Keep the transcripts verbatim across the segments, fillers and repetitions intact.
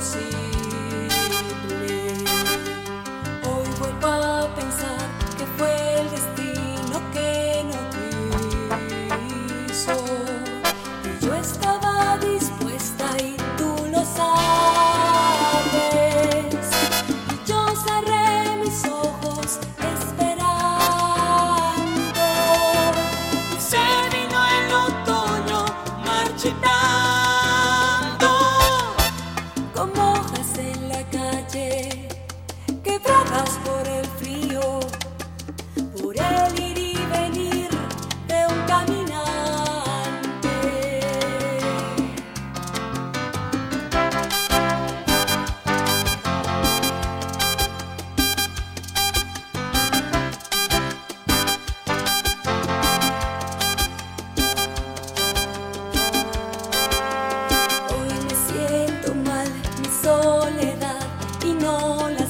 imposible. Hoy vuelvo a pensar que fue el destino que no quiso. Y yo estaba dispuesta y tú lo sabes. Y yo cerré mis ojos esperando. Y se vino el otoño marchitando, como hojas en la calle, quebradas por el frío, por el ir y venir de un caminante. Hoy me siento mal, mi soledad, y no la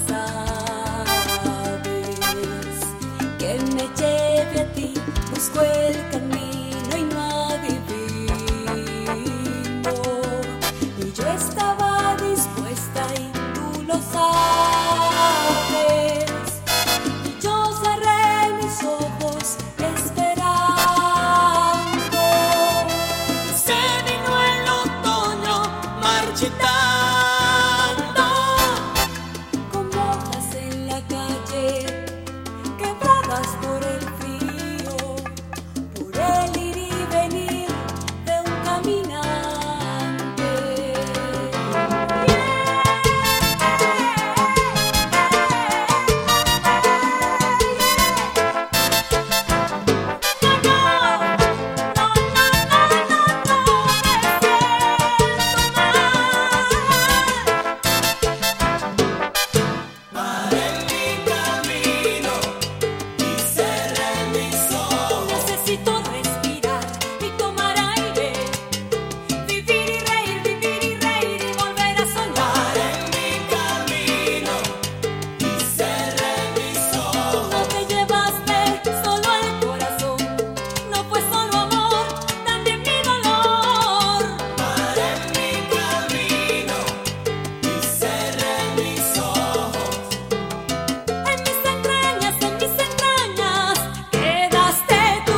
sabes. Que me lleve a ti, busco el camino y no adivino. Y yo estaba dispuesta y tú lo sabes. Y yo cerré mis ojos esperando. Y se vino el otoño marchitando, como hojas en la calle, quebradas por el frío, por el ir y venir de un caminante. No, no, no, no, no, no, no, me siento mal. Paré mi camino y cerré mis ojos. Necesito respirar y tomar aire, vivir y reír, vivir y reír y volver a soñar. Paré mi camino y cerré mis ojos. No te llevaste solo el corazón, no fue solo amor, también mi dolor. Paré mi camino y cerré mis ojos. En mis entrañas, en mis entrañas, quedaste tú.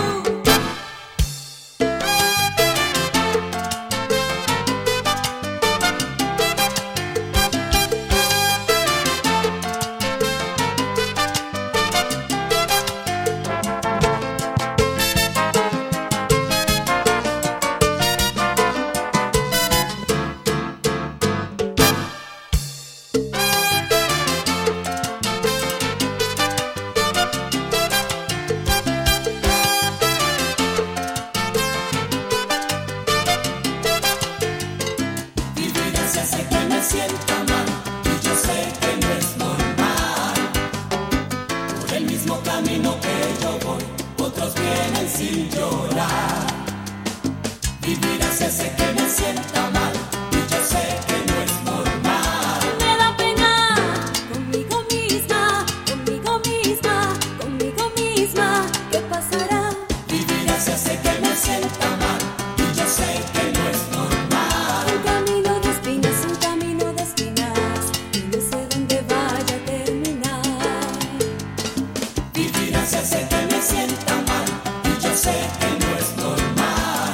Vivir así hace que me sienta mal y yo sé que no es normal. Por el mismo camino que yo voy, otros vienen sin llorar. Vivir así hace que me sienta mal y yo sé que no es normal. Me da pena conmigo misma, conmigo misma, conmigo misma. ¿Qué pasará? Vivir así hace que me sienta mal y yo sé que no es normal. Un camino de espinas, un camino de espinas, y no sé dónde vaya a terminar. Vivir así hace que me sienta mal y yo sé que no es normal.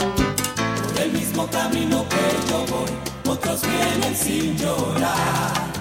Por el mismo camino que yo voy, otros vienen sin llorar.